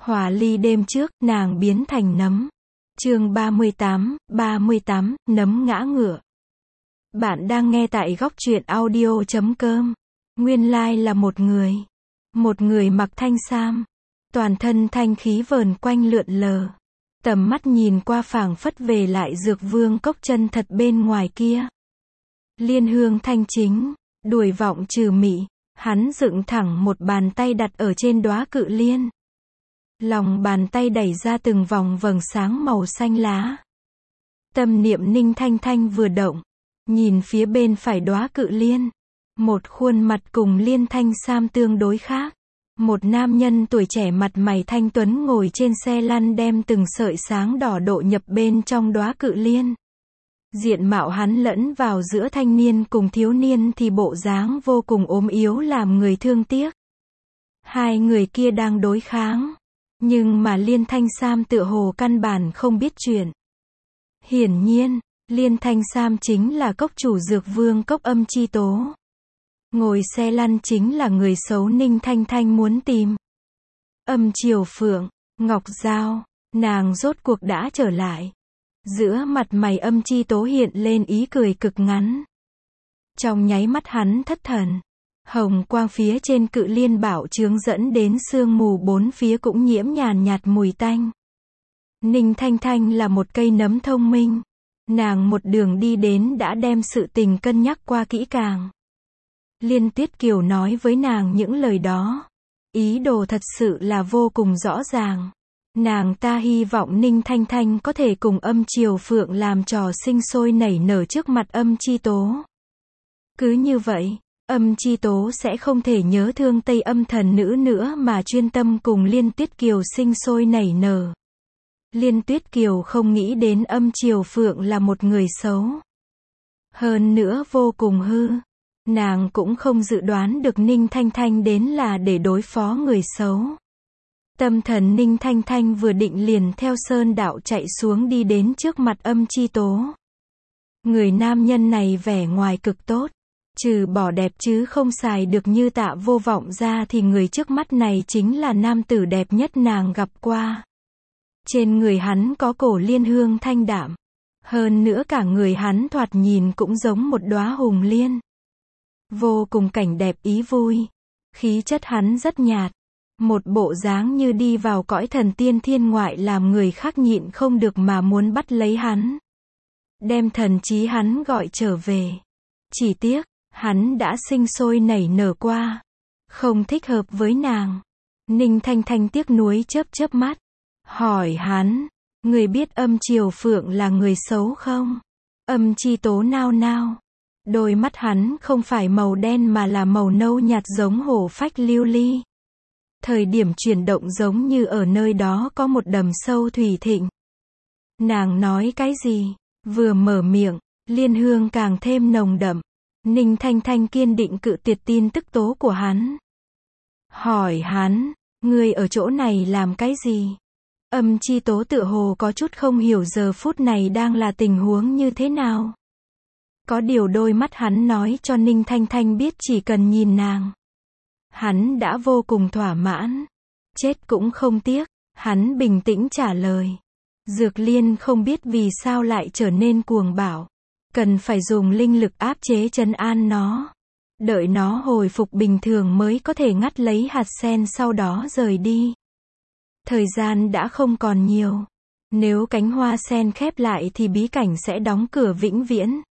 Hòa ly đêm trước, nàng biến thành nấm. Chương 38, nấm ngã ngựa. Bạn đang nghe tại góc truyện audio.com. Nguyên lai là một người mặc thanh sam, toàn thân thanh khí vờn quanh lượn lờ. Tầm mắt nhìn qua phảng phất về lại Dược Vương cốc chân thật bên ngoài kia. Liên hương thanh chính, đuổi vọng trừ mị, hắn dựng thẳng một bàn tay đặt ở trên đóa cự liên. Lòng bàn tay đẩy ra từng vòng vầng sáng màu xanh lá. Tâm niệm Ninh Thanh Thanh vừa động, nhìn phía bên phải đóa cự liên. Một khuôn mặt cùng liên thanh sam tương đối khác. Một nam nhân tuổi trẻ mặt mày thanh tuấn ngồi trên xe lăn đem từng sợi sáng đỏ độ nhập bên trong đóa cự liên. Diện mạo hắn lẫn vào giữa thanh niên cùng thiếu niên thì bộ dáng vô cùng ốm yếu làm người thương tiếc. Hai người kia đang đối kháng. Nhưng mà Liên Thanh Sam tựa hồ căn bản không biết chuyện. Hiển nhiên, Liên Thanh Sam chính là cốc chủ Dược Vương cốc Âm Chi Tố. Ngồi xe lăn chính là người xấu Ninh Thanh Thanh muốn tìm. Âm Triều Phượng, Ngọc Giao, nàng rốt cuộc đã trở lại. Giữa mặt mày Âm Chi Tố hiện lên ý cười cực ngắn. Trong nháy mắt hắn thất thần. Hồng quang phía trên cự liên bảo chướng dẫn đến sương mù bốn phía cũng nhiễm nhàn nhạt mùi tanh. Ninh Thanh Thanh là một cây nấm thông minh. Nàng một đường đi đến đã đem sự tình cân nhắc qua kỹ càng. Liên Tuyết Kiều nói với nàng những lời đó. Ý đồ thật sự là vô cùng rõ ràng. Nàng ta hy vọng Ninh Thanh Thanh có thể cùng Âm Triều Phượng làm trò sinh sôi nảy nở trước mặt Âm Chi Tố. Cứ như vậy, Âm Chi Tố sẽ không thể nhớ thương Tây Âm thần nữ nữa mà chuyên tâm cùng Liên Tuyết Kiều sinh sôi nảy nở. Liên Tuyết Kiều không nghĩ đến Âm Triều Phượng là một người xấu. Hơn nữa vô cùng hư. Nàng cũng không dự đoán được Ninh Thanh Thanh đến là để đối phó người xấu. Tâm thần Ninh Thanh Thanh vừa định liền theo sơn đạo chạy xuống đi đến trước mặt Âm Chi Tố. Người nam nhân này vẻ ngoài cực tốt. Trừ bỏ đẹp chứ không xài được như Tạ Vô Vọng ra thì người trước mắt này chính là nam tử đẹp nhất nàng gặp qua. Trên người hắn có cổ liên hương thanh đạm. Hơn nữa cả người hắn thoạt nhìn cũng giống một đóa hùng liên. Vô cùng cảnh đẹp ý vui. Khí chất hắn rất nhạt. Một bộ dáng như đi vào cõi thần tiên thiên ngoại làm người khác nhịn không được mà muốn bắt lấy hắn. Đem thần trí hắn gọi trở về. Chỉ tiếc, hắn đã sinh sôi nảy nở qua. Không thích hợp với nàng. Ninh Thanh Thanh tiếc nuối chớp chớp mắt. Hỏi hắn, người biết Âm Triều Phượng là người xấu không? Âm Chi Tố nao nao. Đôi mắt hắn không phải màu đen mà là màu nâu nhạt giống hổ phách lưu ly. Thời điểm chuyển động giống như ở nơi đó có một đầm sâu thủy thịnh. Nàng nói cái gì? Vừa mở miệng, liên hương càng thêm nồng đậm. Ninh Thanh Thanh kiên định cự tuyệt tin tức tố của hắn. Hỏi hắn, ngươi ở chỗ này làm cái gì? Âm Chi Tố tựa hồ có chút không hiểu giờ phút này đang là tình huống như thế nào. Có điều đôi mắt hắn nói cho Ninh Thanh Thanh biết chỉ cần nhìn nàng. Hắn đã vô cùng thỏa mãn. Chết cũng không tiếc. Hắn bình tĩnh trả lời. Dược Liên không biết vì sao lại trở nên cuồng bạo. Cần phải dùng linh lực áp chế trấn an nó. Đợi nó hồi phục bình thường mới có thể ngắt lấy hạt sen sau đó rời đi. Thời gian đã không còn nhiều. Nếu cánh hoa sen khép lại thì bí cảnh sẽ đóng cửa vĩnh viễn.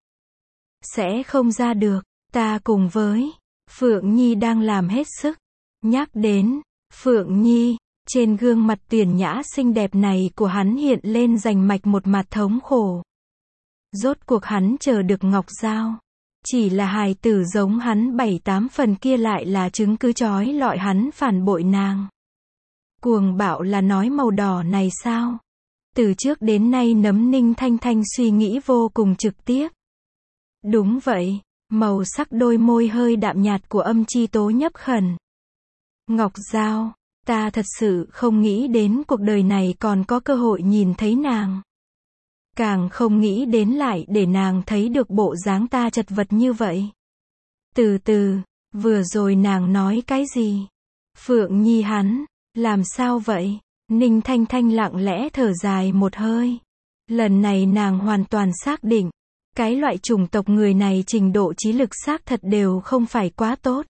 Sẽ không ra được. Ta cùng với Phượng Nhi đang làm hết sức. Nhắc đến Phượng Nhi, trên gương mặt tuyển nhã xinh đẹp này của hắn hiện lên rành mạch một mặt thống khổ. Rốt cuộc hắn chờ được Ngọc Giao. Chỉ là hài tử giống hắn 7-8 phần kia lại là chứng cứ chói lọi hắn phản bội nàng. Cuồng bạo là nói màu đỏ này sao? Từ trước đến nay nấm Ninh Thanh Thanh suy nghĩ vô cùng trực tiếp. Đúng vậy, màu sắc đôi môi hơi đạm nhạt của Âm Chi Tố nhấp khẩn. Ngọc Giao, ta thật sự không nghĩ đến cuộc đời này còn có cơ hội nhìn thấy nàng. Càng không nghĩ đến lại để nàng thấy được bộ dáng ta chật vật như vậy. Từ từ, vừa rồi nàng nói cái gì? Phượng Nhi hắn, làm sao vậy? Ninh Thanh Thanh lặng lẽ thở dài một hơi. Lần này nàng hoàn toàn xác định, cái loại chủng tộc người này trình độ trí lực xác thật đều không phải quá tốt.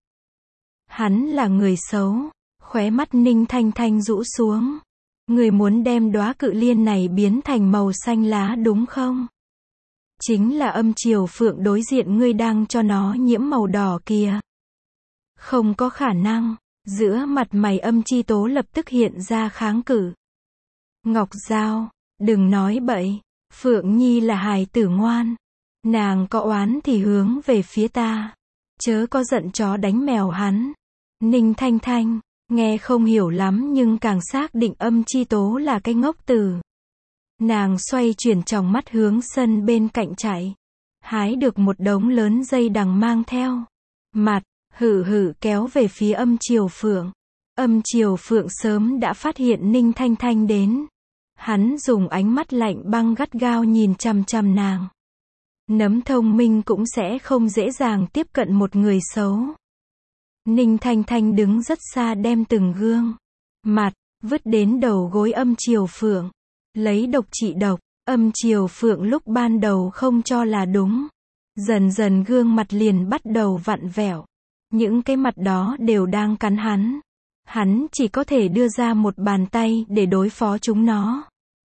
Hắn là người xấu. Khóe mắt Ninh Thanh Thanh rũ xuống. Người muốn đem đóa cự liên này biến thành màu xanh lá đúng không? Chính là âm chiều phượng đối diện ngươi đang cho nó nhiễm màu đỏ kìa. Không có khả năng. Giữa mặt mày Âm Chi Tố lập tức hiện ra kháng cự. Ngọc Giao, đừng nói bậy. Phượng Nhi là hài tử ngoan. Nàng có oán thì hướng về phía ta. Chớ có giận chó đánh mèo hắn. Ninh Thanh Thanh, nghe không hiểu lắm nhưng càng xác định Âm Chi Tố là cái ngốc tử. Nàng xoay chuyển tròng mắt hướng sân bên cạnh chạy. Hái được một đống lớn dây đằng mang theo. Mặt, hử hử kéo về phía Âm Chiều Phượng. Âm Chiều Phượng sớm đã phát hiện Ninh Thanh Thanh đến. Hắn dùng ánh mắt lạnh băng gắt gao nhìn chằm chằm nàng. Nấm thông minh cũng sẽ không dễ dàng tiếp cận một người xấu. Ninh Thanh Thanh đứng rất xa đem từng gương mặt vứt đến đầu gối Âm Chiều Phượng. Lấy độc trị độc. Âm Chiều Phượng lúc ban đầu không cho là đúng. Dần dần gương mặt liền bắt đầu vặn vẹo. Những cái mặt đó đều đang cắn hắn. Hắn chỉ có thể đưa ra một bàn tay để đối phó chúng nó.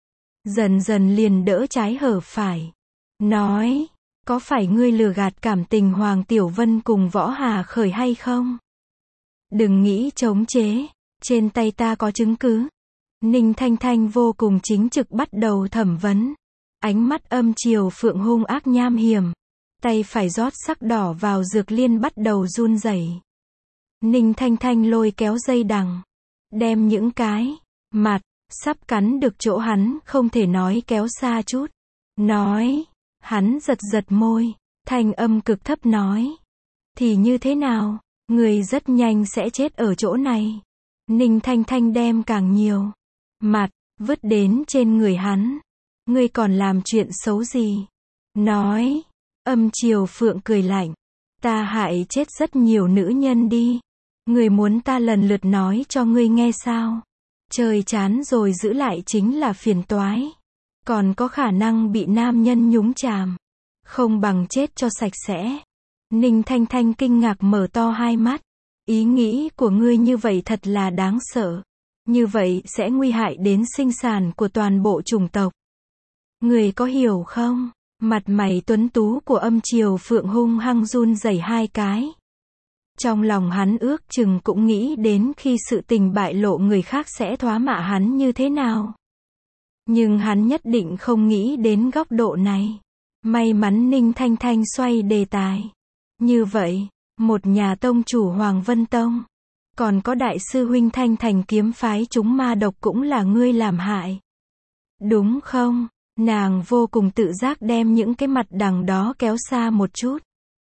Dần dần liền đỡ trái hở phải. Nói, có phải ngươi lừa gạt cảm tình Hoàng Tiểu Vân cùng Võ Hà Khởi hay không? Đừng nghĩ chống chế. Trên tay ta có chứng cứ. Ninh Thanh Thanh vô cùng chính trực bắt đầu thẩm vấn. Ánh mắt Âm Chiều Phượng hung ác nham hiểm. Tay phải rót sắc đỏ vào dược liên bắt đầu run rẩy. Ninh Thanh Thanh lôi kéo dây đằng. Đem những cái mặt sắp cắn được chỗ hắn không thể nói kéo xa chút. Nói. Hắn giật giật môi. Thanh âm cực thấp nói. Thì như thế nào? Người rất nhanh sẽ chết ở chỗ này. Ninh Thanh Thanh đem càng nhiều mặt vứt đến trên người hắn. Ngươi còn làm chuyện xấu gì? Nói. Âm Chiều Phượng cười lạnh. Ta hại chết rất nhiều nữ nhân đi. Ngươi muốn ta lần lượt nói cho ngươi nghe sao? Trời chán rồi giữ lại chính là phiền toái. Còn có khả năng bị nam nhân nhúng chàm. Không bằng chết cho sạch sẽ. Ninh Thanh Thanh kinh ngạc mở to hai mắt. Ý nghĩ của ngươi như vậy thật là đáng sợ. Như vậy sẽ nguy hại đến sinh sản của toàn bộ chủng tộc. Ngươi có hiểu không? Mặt mày tuấn tú của Âm Chiều Phượng hung hăng run rẩy hai cái. Trong lòng hắn ước chừng cũng nghĩ đến khi sự tình bại lộ người khác sẽ thoá mạ hắn như thế nào. Nhưng hắn nhất định không nghĩ đến góc độ này. May mắn Ninh Thanh Thanh xoay đề tài. Như vậy, một nhà tông chủ Hoàng Vân Tông. Còn có đại sư huynh Thanh Thành kiếm phái chúng ma độc cũng là ngươi làm hại. Đúng không? Nàng vô cùng tự giác đem những cái mặt đằng đó kéo xa một chút.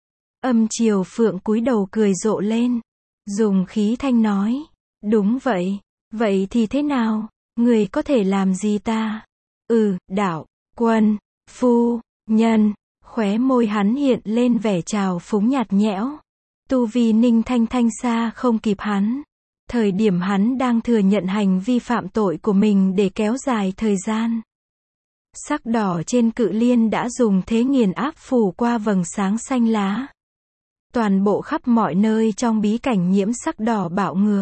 Âm Chiều Phượng cúi đầu cười rộ lên. Dùng khí thanh nói. Đúng vậy. Vậy thì thế nào? Người có thể làm gì ta? Đạo, quân, phu, nhân. Khóe môi hắn hiện lên vẻ trào phúng nhạt nhẽo. Tu vi Ninh Thanh Thanh xa không kịp hắn. Thời điểm hắn đang thừa nhận hành vi phạm tội của mình để kéo dài thời gian. Sắc đỏ trên cự liên đã dùng thế nghiền áp phủ qua vầng sáng xanh lá. Toàn bộ khắp mọi nơi trong bí cảnh nhiễm sắc đỏ bạo ngược.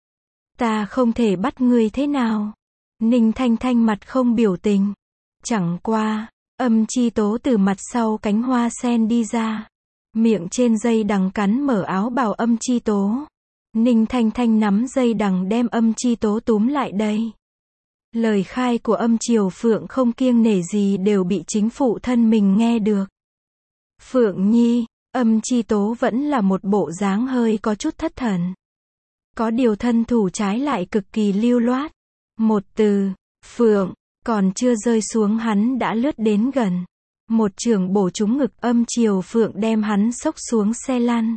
Ta không thể bắt ngươi thế nào? Ninh Thanh Thanh mặt không biểu tình. Chẳng qua, Âm Chi Tố từ mặt sau cánh hoa sen đi ra. Miệng trên dây đằng cắn mở áo bào Âm Chi Tố. Ninh Thanh Thanh nắm dây đằng đem Âm Chi Tố túm lại đây. Lời khai của Âm Chiều Phượng không kiêng nể gì đều bị chính phụ thân mình nghe được. Phượng Nhi, Âm Chi Tố vẫn là một bộ dáng hơi có chút thất thần. Có điều thân thủ trái lại cực kỳ lưu loát. Một từ, Phượng, còn chưa rơi xuống hắn đã lướt đến gần. Một chưởng bổ trúng ngực Âm Chiều Phượng đem hắn xốc xuống xe lăn.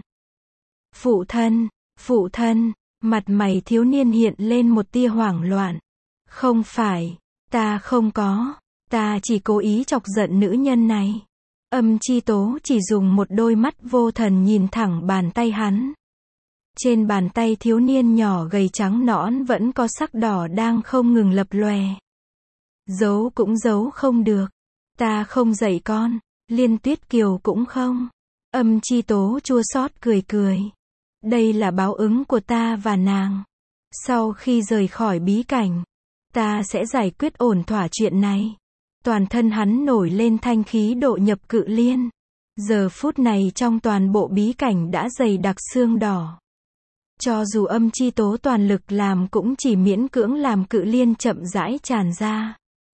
Phụ thân, mặt mày thiếu niên hiện lên một tia hoảng loạn. Không phải, ta không có, ta chỉ cố ý chọc giận nữ nhân này. Âm Chi Tố chỉ dùng một đôi mắt vô thần nhìn thẳng bàn tay hắn. Trên bàn tay thiếu niên nhỏ gầy trắng nõn vẫn có sắc đỏ đang không ngừng lập lòe. Giấu cũng giấu không được. Ta không dạy con. Liên Tuyết Kiều cũng không. Âm Chi Tố chua xót cười cười. Đây là báo ứng của ta và nàng. Sau khi rời khỏi bí cảnh, ta sẽ giải quyết ổn thỏa chuyện này. Toàn thân hắn nổi lên thanh khí độ nhập cự liên. Giờ phút này trong toàn bộ bí cảnh đã dày đặc xương đỏ. Cho dù Âm Chi Tố toàn lực làm cũng chỉ miễn cưỡng làm cự liên chậm rãi tràn ra.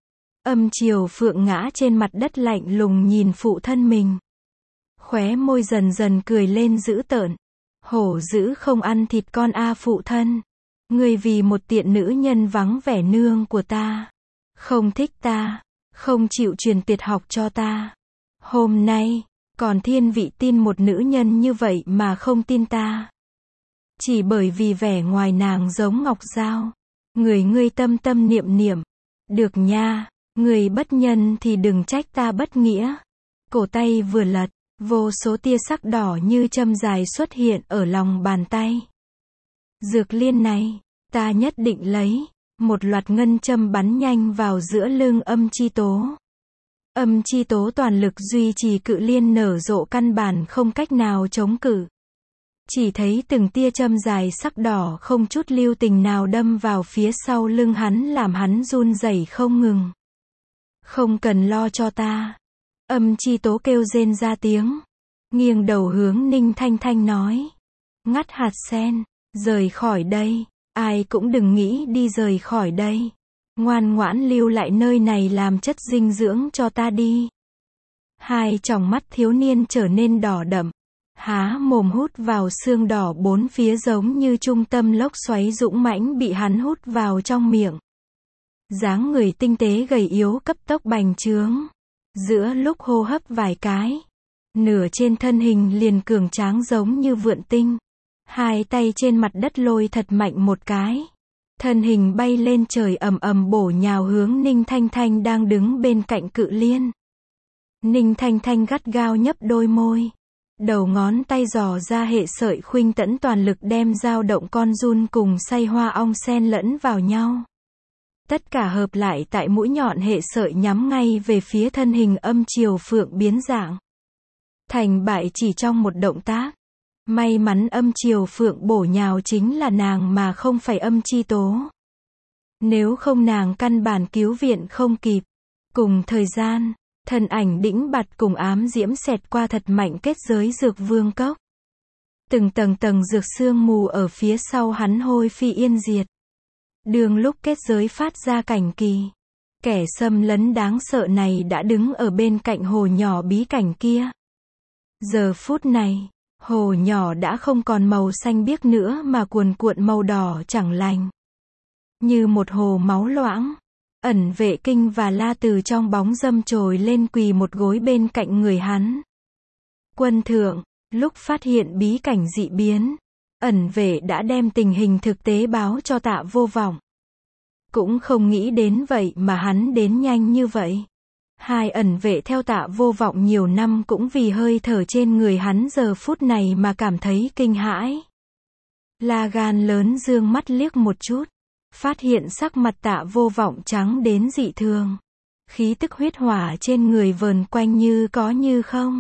Âm Triều Phượng ngã trên mặt đất lạnh lùng nhìn phụ thân mình. Khóe môi dần dần cười lên dữ tợn. Hổ dữ không ăn thịt con a phụ thân. Ngươi vì một tiện nữ nhân vắng vẻ nương của ta. Không thích ta. Không chịu truyền tuyệt học cho ta. Hôm nay, còn thiên vị tin một nữ nhân như vậy mà không tin ta. Chỉ bởi vì vẻ ngoài nàng giống ngọc dao. Người ngươi tâm tâm niệm niệm. Được nha, người bất nhân thì đừng trách ta bất nghĩa. Cổ tay vừa lật, vô số tia sắc đỏ như châm dài xuất hiện ở lòng bàn tay. Dược liên này, ta nhất định lấy. Một loạt ngân châm bắn nhanh vào giữa lưng Âm Chi Tố. Âm Chi Tố toàn lực duy trì cự liên nở rộ căn bản không cách nào chống cự. Chỉ thấy từng tia châm dài sắc đỏ không chút lưu tình nào đâm vào phía sau lưng hắn làm hắn run rẩy không ngừng. Không cần lo cho ta. Âm Chi Tố kêu rên ra tiếng. Nghiêng đầu hướng Ninh Thanh Thanh nói. Ngắt hạt sen, rời khỏi đây. Ai cũng đừng nghĩ đi rời khỏi đây. Ngoan ngoãn lưu lại nơi này làm chất dinh dưỡng cho ta đi. Hai tròng mắt thiếu niên trở nên đỏ đậm. Há mồm hút vào xương đỏ bốn phía giống như trung tâm lốc xoáy dũng mãnh bị hắn hút vào trong miệng. Dáng người tinh tế gầy yếu cấp tốc bành trướng. Giữa lúc hô hấp vài cái, nửa trên thân hình liền cường tráng giống như vượn tinh. Hai tay trên mặt đất lôi thật mạnh một cái. Thân hình bay lên trời ầm ầm bổ nhào hướng Ninh Thanh Thanh đang đứng bên cạnh cự liên. Ninh Thanh Thanh gắt gao nhấp đôi môi. Đầu ngón tay giò ra hệ sợi khuynh tẫn toàn lực đem dao động con giun cùng xay hoa ong xen lẫn vào nhau. Tất cả hợp lại tại mũi nhọn hệ sợi nhắm ngay về phía thân hình Âm Triều Phượng biến dạng. Thành bại chỉ trong một động tác. May mắn Âm Triều Phượng bổ nhào chính là nàng mà không phải Âm Chi Tố. Nếu không nàng căn bản cứu viện không kịp. Cùng thời gian, thân ảnh Đĩnh Bạt cùng Ám Diễm xẹt qua thật mạnh kết giới dược vương cốc. Từng tầng dược sương mù ở phía sau hắn hôi phi yên diệt. Đường lúc kết giới phát ra cảnh kỳ. Kẻ xâm lấn đáng sợ này đã đứng ở bên cạnh hồ nhỏ bí cảnh kia. Giờ phút này, hồ nhỏ đã không còn màu xanh biếc nữa mà cuồn cuộn màu đỏ chẳng lành. Như một hồ máu loãng. Ẩn Vệ Kinh và La từ trong bóng râm trồi lên quỳ một gối bên cạnh người hắn. Quân thượng, lúc phát hiện bí cảnh dị biến, Ẩn Vệ đã đem tình hình thực tế báo cho Tạ Vô Vọng. Cũng không nghĩ đến vậy mà hắn đến nhanh như vậy. Hai Ẩn Vệ theo Tạ Vô Vọng nhiều năm cũng vì hơi thở trên người hắn giờ phút này mà cảm thấy kinh hãi. La gan lớn dương mắt liếc một chút. Phát hiện sắc mặt Tạ Vô Vọng trắng đến dị thường. Khí tức huyết hỏa trên người vờn quanh như có như không.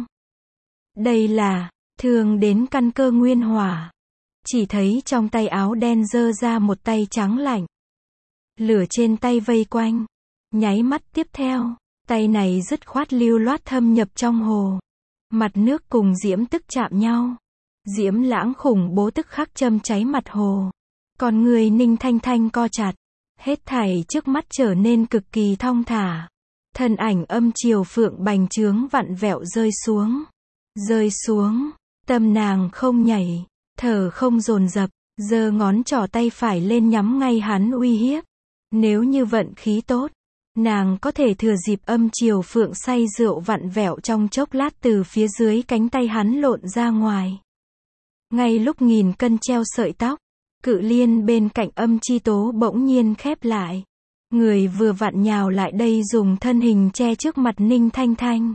Đây là thương đến căn cơ nguyên hỏa. Chỉ thấy trong tay áo đen giơ ra một tay trắng lạnh. Lửa trên tay vây quanh. Nháy mắt tiếp theo, tay này dứt khoát lưu loát thâm nhập trong hồ. Mặt nước cùng diễm tức chạm nhau. Diễm lãng khủng bố tức khắc châm cháy mặt hồ. Còn người Ninh Thanh Thanh co chặt. Hết thảy trước mắt trở nên cực kỳ thong thả. Thân ảnh Âm Triều Phượng bành trướng vặn vẹo rơi xuống. Rơi xuống. Tâm nàng không nhảy. Thở không dồn dập. Giơ ngón trỏ tay phải lên nhắm ngay hắn uy hiếp. Nếu như vận khí tốt, nàng có thể thừa dịp Âm Triều Phượng say rượu vặn vẹo trong chốc lát từ phía dưới cánh tay hắn lộn ra ngoài. Ngay lúc nghìn cân treo sợi tóc, cự liên bên cạnh Âm Chi Tố bỗng nhiên khép lại. Người vừa vặn nhào lại đây dùng thân hình che trước mặt Ninh Thanh Thanh.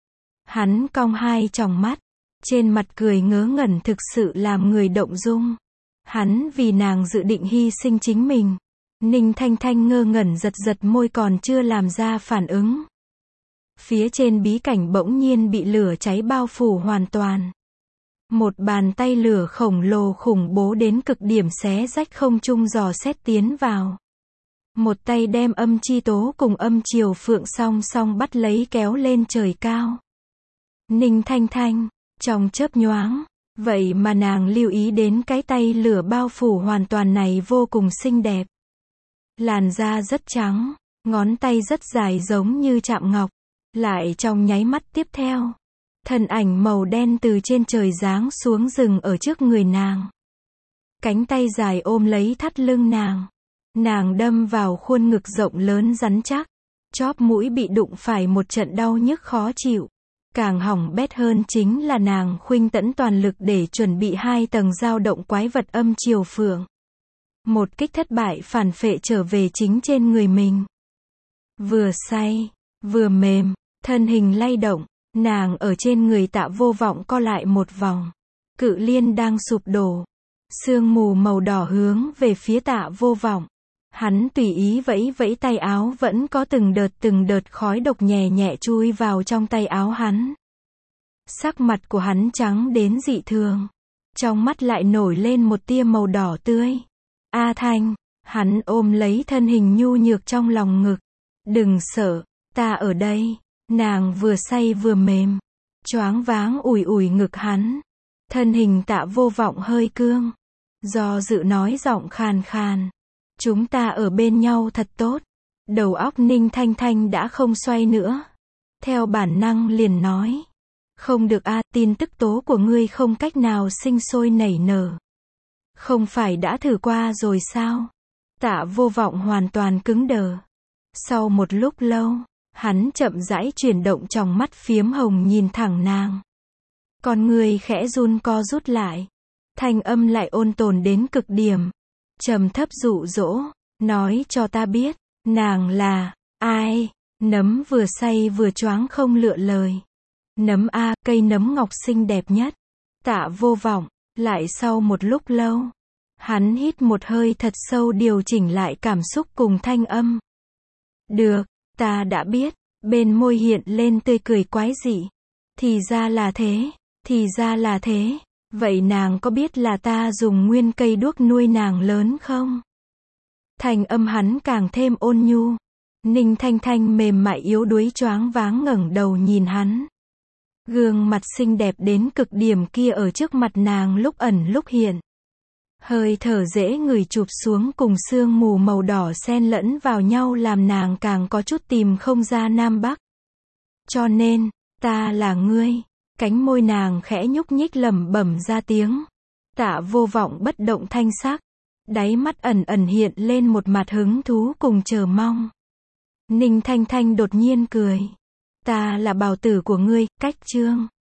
Hắn cong hai tròng mắt, trên mặt cười ngớ ngẩn thực sự làm người động dung. Hắn vì nàng dự định hy sinh chính mình. Ninh Thanh Thanh ngơ ngẩn giật giật môi còn chưa làm ra phản ứng. Phía trên bí cảnh bỗng nhiên bị lửa cháy bao phủ hoàn toàn. Một bàn tay lửa khổng lồ khủng bố đến cực điểm xé rách không trung dò xét tiến vào. Một tay đem âm chi tố cùng âm chiều phượng song song bắt lấy kéo lên trời cao. Ninh Thanh Thanh, trong chớp nhoáng, vậy mà nàng lưu ý đến cái tay lửa bao phủ hoàn toàn này vô cùng xinh đẹp. Làn da rất trắng, ngón tay rất dài giống như chạm ngọc, lại trong nháy mắt tiếp theo. Thân ảnh màu đen từ trên trời giáng xuống rừng ở trước người nàng. Cánh tay dài ôm lấy thắt lưng nàng. Nàng đâm vào khuôn ngực rộng lớn rắn chắc. Chóp mũi bị đụng phải một trận đau nhức khó chịu. Càng hỏng bét hơn chính là nàng khuynh tẫn toàn lực để chuẩn bị 2 tầng dao động quái vật âm chiều phượng. Một kích thất bại phản phệ trở về chính trên người mình. Vừa say, vừa mềm, thân hình lay động. Nàng ở trên người Tạ Vô Vọng co lại một vòng. Cự liên đang sụp đổ. Sương mù màu đỏ hướng về phía Tạ Vô Vọng. Hắn tùy ý vẫy vẫy tay áo vẫn có từng đợt khói độc nhẹ nhẹ chui vào trong tay áo hắn. Sắc mặt của hắn trắng đến dị thường. Trong mắt lại nổi lên một tia màu đỏ tươi. A Thanh, hắn ôm lấy thân hình nhu nhược trong lòng ngực. Đừng sợ, ta ở đây. Nàng vừa say vừa mềm, choáng váng ủi ủi ngực hắn. Thân hình Tạ Vô Vọng hơi cương, do dự nói giọng khàn khàn. Chúng ta ở bên nhau thật tốt. Đầu óc Ninh Thanh Thanh đã không xoay nữa. Theo bản năng liền nói. Không được a, tin tức tố của ngươi không cách nào sinh sôi nảy nở. Không phải đã thử qua rồi sao? Tạ Vô Vọng hoàn toàn cứng đờ. Sau một lúc lâu, hắn chậm rãi chuyển động tròng mắt phiếm hồng nhìn thẳng nàng. Con người khẽ run co rút lại. Thanh âm lại ôn tồn đến cực điểm. Trầm thấp dụ dỗ, nói cho ta biết, nàng là ai? Nấm vừa say vừa choáng không lựa lời. Nấm a, cây nấm ngọc xinh đẹp nhất. Tạ Vô Vọng, lại sau một lúc lâu, hắn hít một hơi thật sâu điều chỉnh lại cảm xúc cùng thanh âm. Được, ta đã biết. Bên môi hiện lên tươi cười quái dị. Thì ra là thế, thì ra là thế. Vậy nàng có biết là ta dùng nguyên cây đuốc nuôi nàng lớn không? Thanh âm hắn càng thêm ôn nhu. Ninh Thanh Thanh mềm mại yếu đuối choáng váng ngẩng đầu nhìn hắn. Gương mặt xinh đẹp đến cực điểm kia ở trước mặt nàng lúc ẩn lúc hiện. Hơi thở dễ người chụp xuống cùng sương mù màu đỏ xen lẫn vào nhau làm nàng càng có chút tìm không ra Nam Bắc. Cho nên, ta là ngươi. Cánh môi nàng khẽ nhúc nhích lẩm bẩm ra tiếng. Tạ Vô Vọng bất động thanh sắc. Đáy mắt ẩn ẩn hiện lên một mặt hứng thú cùng chờ mong. Ninh Thanh Thanh đột nhiên cười. Ta là bào tử của ngươi, Cách Chương.